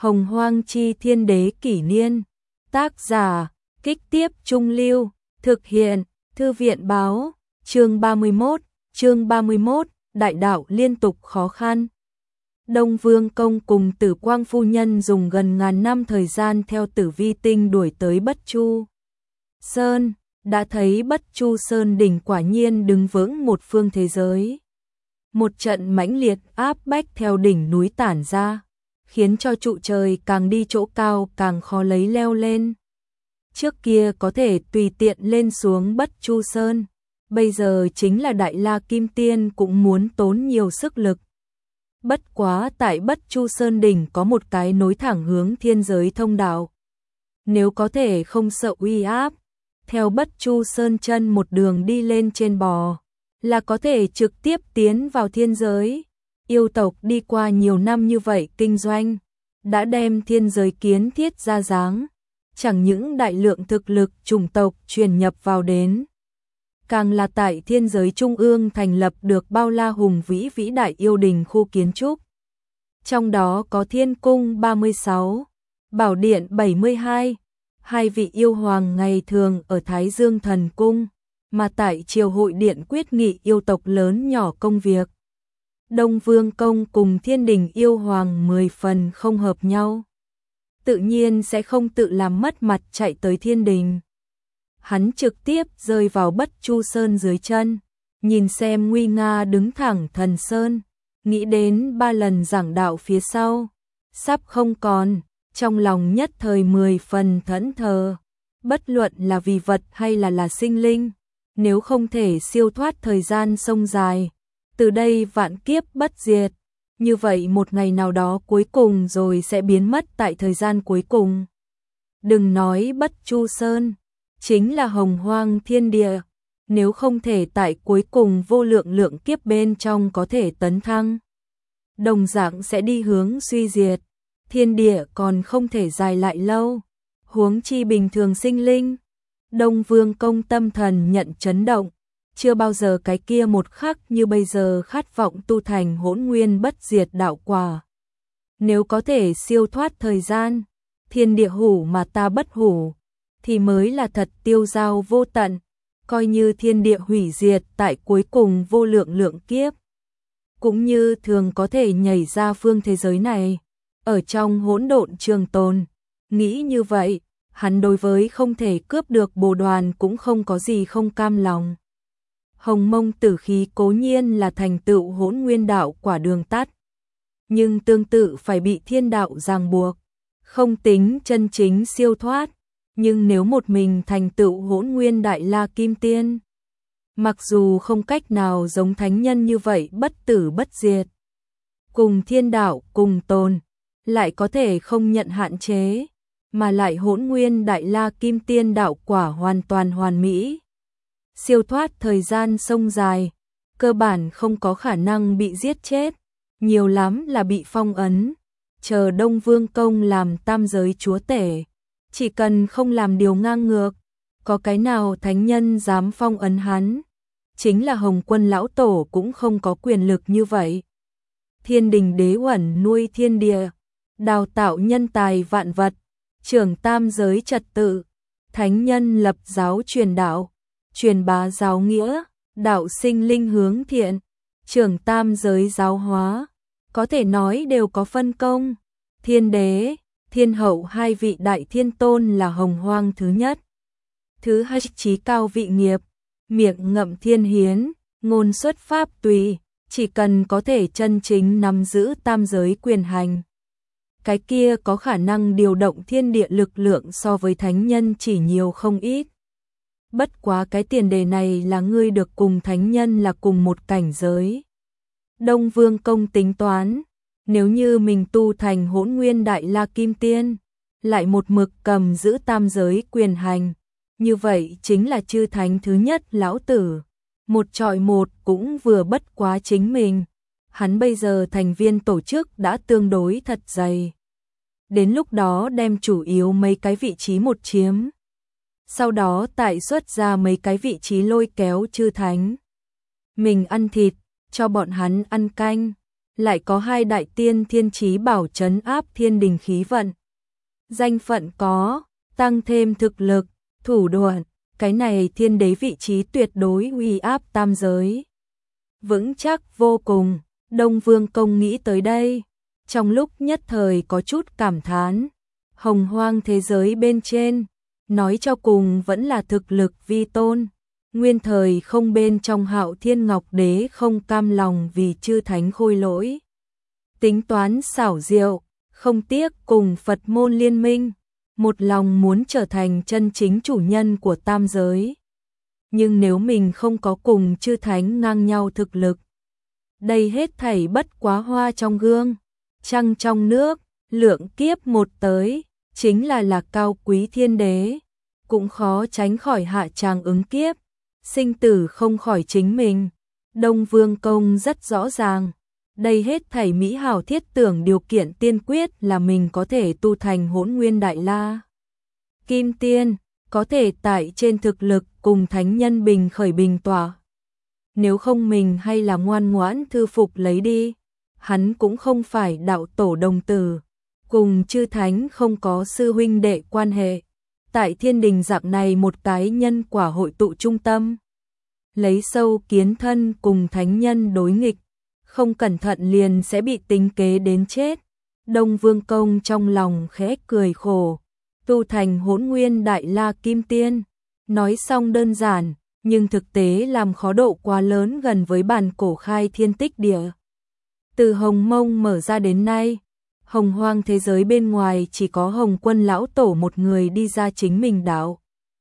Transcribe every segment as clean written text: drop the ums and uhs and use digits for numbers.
Hồng Hoang Chi Thiên Đế Kỷ Niên. Tác giả, Kích Tiếp Trung Lưu. Thực hiện, Thư viện Báo. Chương 31, Đại đạo liên tục khó khăn. Đông Vương Công cùng Tử Quang Phu Nhân dùng gần ngàn năm thời gian theo Tử Vi Tinh đuổi tới Bất Chu Sơn, đã thấy Bất Chu Sơn đỉnh quả nhiên đứng vững một phương thế giới. Một trận mãnh liệt áp bách theo đỉnh núi tản ra, khiến cho trụ trời càng đi chỗ cao càng khó lấy leo lên. Trước kia có thể tùy tiện lên xuống Bất Chu Sơn, bây giờ chính là Đại La Kim Tiên cũng muốn tốn nhiều sức lực. Bất quá tại Bất Chu Sơn đỉnh có một cái nối thẳng hướng thiên giới thông đạo. Nếu có thể không sợ uy áp, theo Bất Chu Sơn chân một đường đi lên trên bò, là có thể trực tiếp tiến vào thiên giới. Yêu tộc đi qua nhiều năm như vậy kinh doanh, đã đem thiên giới kiến thiết ra dáng, chẳng những đại lượng thực lực chủng tộc truyền nhập vào đến, càng là tại thiên giới trung ương thành lập được bao la hùng vĩ vĩ đại yêu đình khu kiến trúc. Trong đó có Thiên Cung 36, Bảo Điện 72, hai vị yêu hoàng ngày thường ở Thái Dương Thần Cung, mà tại Triều Hội Điện quyết nghị yêu tộc lớn nhỏ công việc. Đông Vương Công cùng Thiên Đình yêu hoàng 10 phần không hợp nhau, tự nhiên sẽ không tự làm mất mặt chạy tới Thiên Đình. Hắn trực tiếp rơi vào Bất Chu Sơn dưới chân, nhìn xem nguy nga đứng thẳng Thần Sơn, nghĩ đến 3 lần giảng đạo phía sau, sắp không còn, trong lòng nhất thời 10 phần thẫn thờ. Bất luận là vì vật hay là sinh linh, nếu không thể siêu thoát thời gian sông dài, từ đây vạn kiếp bất diệt, như vậy một ngày nào đó cuối cùng rồi sẽ biến mất tại thời gian cuối cùng. Đừng nói Bất Chu Sơn, chính là hồng hoang thiên địa, nếu không thể tại cuối cùng vô lượng lượng kiếp bên trong có thể tấn thăng, đồng dạng sẽ đi hướng suy diệt. Thiên địa còn không thể dài lại lâu, huống chi bình thường sinh linh. Đông Vương Công tâm thần nhận chấn động, chưa bao giờ cái kia một khắc như bây giờ khát vọng tu thành hỗn nguyên bất diệt đạo quả. Nếu có thể siêu thoát thời gian, thiên địa hủ mà ta bất hủ, thì mới là thật tiêu dao vô tận, coi như thiên địa hủy diệt tại cuối cùng vô lượng lượng kiếp, cũng như thường có thể nhảy ra phương thế giới này, ở trong hỗn độn trường tồn. Nghĩ như vậy, hắn đối với không thể cướp được bồ đoàn cũng không có gì không cam lòng. Hồng mông tử khí cố nhiên là thành tựu hỗn nguyên đạo quả đường tắt, nhưng tương tự phải bị thiên đạo ràng buộc, không tính chân chính siêu thoát. Nhưng nếu một mình thành tựu hỗn nguyên Đại La Kim Tiên, mặc dù không cách nào giống thánh nhân như vậy bất tử bất diệt, cùng thiên đạo cùng tồn, lại có thể không nhận hạn chế, mà lại hỗn nguyên Đại La Kim Tiên đạo quả hoàn toàn hoàn mỹ, siêu thoát thời gian sông dài, cơ bản không có khả năng bị giết chết, nhiều lắm là bị phong ấn, chờ Đông Vương Công làm tam giới chúa tể. Chỉ cần không làm điều ngang ngược, có cái nào thánh nhân dám phong ấn hắn, chính là Hồng Quân lão tổ cũng không có quyền lực như vậy. Thiên Đình đế uẩn nuôi thiên địa, đào tạo nhân tài vạn vật, trưởng tam giới trật tự, thánh nhân lập giáo truyền đạo, truyền bá giáo nghĩa, đạo sinh linh hướng thiện, trưởng tam giới giáo hóa, có thể nói đều có phân công. Thiên đế, thiên hậu hai vị đại thiên tôn là hồng hoang thứ nhất. Thứ hai trí cao vị nghiệp, miệng ngậm thiên hiến, ngôn xuất pháp tùy, chỉ cần có thể chân chính nắm giữ tam giới quyền hành, cái kia có khả năng điều động thiên địa lực lượng so với thánh nhân chỉ nhiều không ít. Bất quá cái tiền đề này là ngươi được cùng thánh nhân là cùng một cảnh giới. Đông Vương Công tính toán, nếu như mình tu thành hỗn nguyên Đại La Kim Tiên, lại một mực cầm giữ tam giới quyền hành, như vậy chính là chư thánh thứ nhất lão tử, một chọi một cũng vừa bất quá chính mình. Hắn bây giờ thành viên tổ chức đã tương đối thật dày, đến lúc đó đem chủ yếu mấy cái vị trí một chiếm, sau đó tại xuất ra mấy cái vị trí lôi kéo chư thánh. Mình ăn thịt, cho bọn hắn ăn canh. lại có hai đại tiên thiên chí bảo trấn áp thiên đình khí vận. Danh phận có, tăng thêm thực lực, thủ đoạn, cái này thiên đế vị trí tuyệt đối uy áp tam giới. Vững chắc vô cùng, Đông Vương Công nghĩ tới đây, trong lúc nhất thời có chút cảm thán, hồng hoang thế giới bên trên, nói cho cùng vẫn là thực lực vi tôn. Nguyên thời không bên trong Hạo Thiên Ngọc Đế không cam lòng vì chư thánh khôi lỗi. Tính toán xảo diệu, không tiếc cùng Phật môn liên minh, một lòng muốn trở thành chân chính chủ nhân của tam giới. Nhưng nếu mình không có cùng chư thánh ngang nhau thực lực, đây hết thảy bất quá hoa trong gương, trăng trong nước, lượng kiếp một tới, chính là cao quý thiên đế, cũng khó tránh khỏi hạ tràng ứng kiếp, sinh tử không khỏi chính mình. Đông Vương Công rất rõ ràng, đây hết thảy mỹ hảo thiết tưởng điều kiện tiên quyết là mình có thể tu thành Hỗn Nguyên Đại La Kim Tiên, có thể tại trên thực lực cùng thánh nhân bình khởi bình tỏa. Nếu không mình hay là ngoan ngoãn thư phục lấy đi, hắn cũng không phải đạo tổ đồng tử, cùng chư thánh không có sư huynh đệ quan hệ. Tại thiên đình dạng này một cái nhân quả hội tụ trung tâm, lấy sâu kiến thân cùng thánh nhân đối nghịch, không cẩn thận liền sẽ bị tính kế đến chết. Đông Vương Công trong lòng khẽ cười khổ, tu thành Hỗn Nguyên Đại La Kim Tiên, nói xong đơn giản, nhưng thực tế làm khó độ quá lớn gần với bản cổ khai thiên tích địa. Từ Hồng Mông mở ra đến nay, hồng hoang thế giới bên ngoài chỉ có Hồng Quân lão tổ một người đi ra chính mình đạo,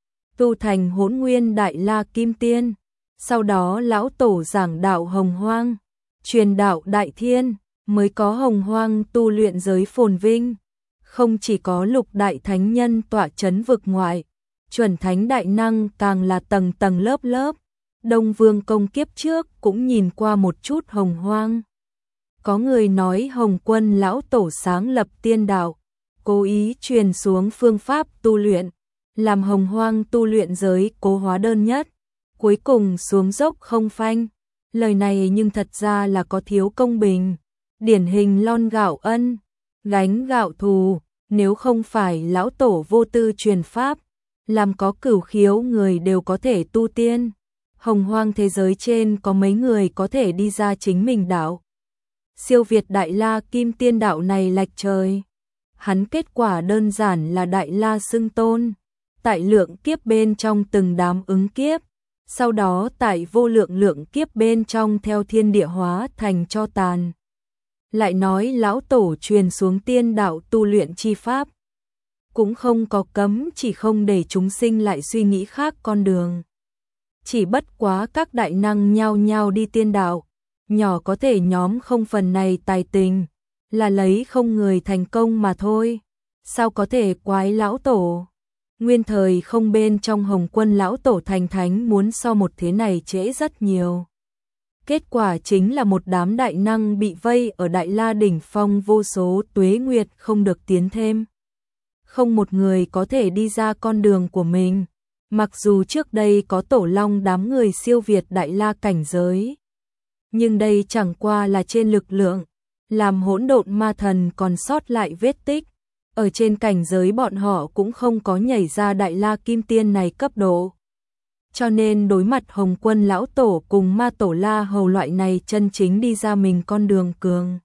tu thành Hỗn Nguyên Đại La Kim Tiên. Sau đó lão tổ giảng đạo hồng hoang, truyền đạo đại thiên, mới có hồng hoang tu luyện giới phồn vinh. Không chỉ có lục đại thánh nhân tọa chấn vực ngoại, chuẩn thánh đại năng càng là tầng tầng lớp lớp. Đông Vương Công kiếp trước cũng nhìn qua một chút hồng hoang. Có người nói Hồng Quân lão tổ sáng lập tiên đạo, cố ý truyền xuống phương pháp tu luyện, làm hồng hoang tu luyện giới cố hóa đơn nhất, cuối cùng xuống dốc không phanh. Lời này nhưng thật ra là có thiếu công bình, điển hình lon gạo ân, gánh gạo thù. Nếu không phải lão tổ vô tư truyền pháp, làm có cửu khiếu người đều có thể tu tiên, hồng hoang thế giới trên có mấy người có thể đi ra chính mình đạo. Siêu việt Đại La Kim Tiên đạo này lệch trời. Hắn kết quả đơn giản là Đại La xưng tôn, tại lượng kiếp bên trong từng đám ứng kiếp, sau đó tại vô lượng lượng kiếp bên trong theo thiên địa hóa thành cho tàn. Lại nói lão tổ truyền xuống tiên đạo tu luyện chi pháp, cũng không có cấm, chỉ không để chúng sinh lại suy nghĩ khác con đường. Chỉ bất quá các đại năng nhao nhao đi tiên đạo, nhỏ có thể nhóm không phần này tài tình, là lấy không người thành công mà thôi. Sao có thể quái lão tổ? Nguyên thời không bên trong Hồng Quân lão tổ thành thánh muốn so một thế này trễ rất nhiều. Kết quả chính là một đám đại năng bị vây ở Đại La đỉnh phong vô số tuế nguyệt không được tiến thêm. Không một người có thể đi ra con đường của mình, mặc dù trước đây có tổ long đám người siêu việt Đại La cảnh giới. Nhưng đây chẳng qua là trên lực lượng, làm hỗn độn ma thần còn sót lại vết tích. Ở trên cảnh giới bọn họ cũng không có nhảy ra Đại La Kim Tiên này cấp độ. Cho nên đối mặt Hồng Quân lão tổ cùng ma tổ La Hầu loại này chân chính đi ra mình con đường cường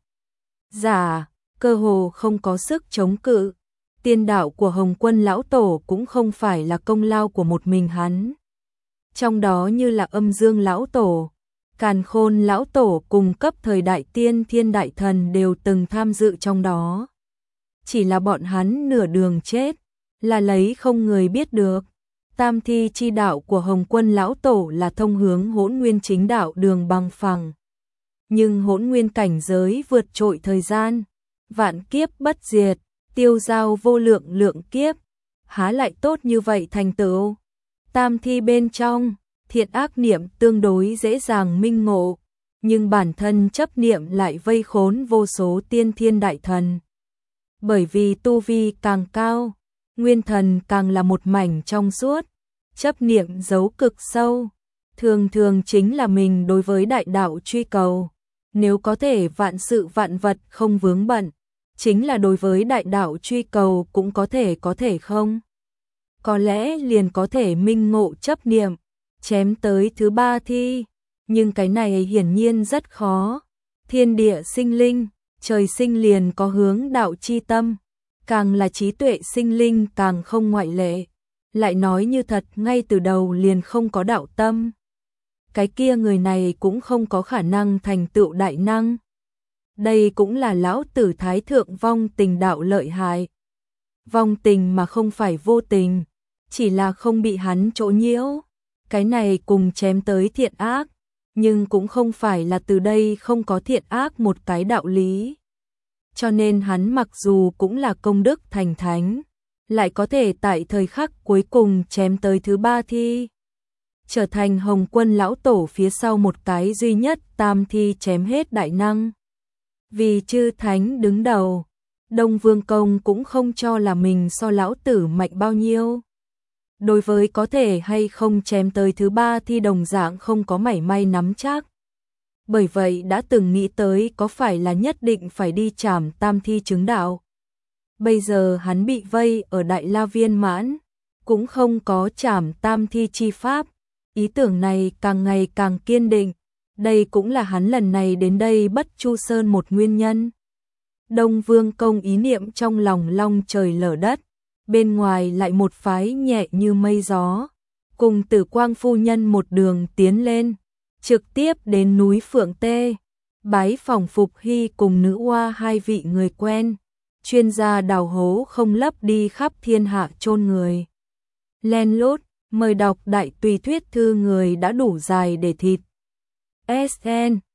giả, cơ hồ không có sức chống cự. Tiên đạo của Hồng Quân lão tổ cũng không phải là công lao của một mình hắn. Trong đó như là Âm Dương lão tổ, Càn Khôn lão tổ cùng cấp thời đại tiên thiên đại thần đều từng tham dự trong đó. Chỉ là bọn hắn nửa đường chết, là lấy không người biết được. Tam thi chi đạo của Hồng Quân lão tổ là thông hướng Hỗn Nguyên chính đạo đường bằng phẳng. Nhưng Hỗn Nguyên cảnh giới vượt trội thời gian, vạn kiếp bất diệt, tiêu giao vô lượng lượng kiếp, há lại tốt như vậy thành tựu. Tam thi bên trong, thiện ác niệm tương đối dễ dàng minh ngộ, nhưng bản thân chấp niệm lại vây khốn vô số tiên thiên đại thần. Bởi vì tu vi càng cao, nguyên thần càng là một mảnh trong suốt, chấp niệm giấu cực sâu, thường thường chính là mình đối với đại đạo truy cầu. nếu có thể vạn sự vạn vật không vướng bận, chính là đối với đại đạo truy cầu cũng có thể không. Có lẽ liền có thể minh ngộ chấp niệm, chém tới thứ ba thi, nhưng cái này hiển nhiên rất khó. Thiên địa sinh linh, trời sinh liền có hướng đạo chi tâm, càng là trí tuệ sinh linh càng không ngoại lệ. Lại nói như thật ngay từ đầu liền không có đạo tâm, cái kia người này cũng không có khả năng thành tựu đại năng. Đây cũng là lão tử thái thượng vong tình đạo lợi hại. Vong tình mà không phải vô tình, chỉ là không bị hắn chỗ nhiễu. Cái này cùng chém tới thiện ác, nhưng cũng không phải là từ đây không có thiện ác một cái đạo lý. Cho nên hắn mặc dù cũng là công đức thành thánh, lại có thể tại thời khắc cuối cùng chém tới thứ ba thi, trở thành Hồng Quân lão tổ phía sau một cái duy nhất tam thi chém hết đại năng. Vì chư thánh đứng đầu, Đông Vương Công cũng không cho là mình so lão tử mạnh bao nhiêu. Đối với có thể hay không chém tới thứ ba thi đồng dạng không có mảy may nắm chắc. Bởi vậy đã từng nghĩ tới có phải là nhất định phải đi trảm tam thi chứng đạo. Bây giờ hắn bị vây ở Đại La Viên Mãn, cũng không có trảm tam thi chi pháp. Ý tưởng này càng ngày càng kiên định, đây cũng là hắn lần này đến đây Bất Chu Sơn một nguyên nhân. Đông Vương Công ý niệm trong lòng long trời lở đất, bên ngoài lại một phái nhẹ như mây gió, cùng Tử Quang phu nhân một đường tiến lên, trực tiếp đến núi Phượng Tê, bái phòng Phục Hy cùng nữ oa hai vị người quen, chuyên gia đào hố không lấp đi khắp thiên hạ chôn người. Len lút, mời đọc đại tùy thuyết thư người đã đủ dài để thịt. SN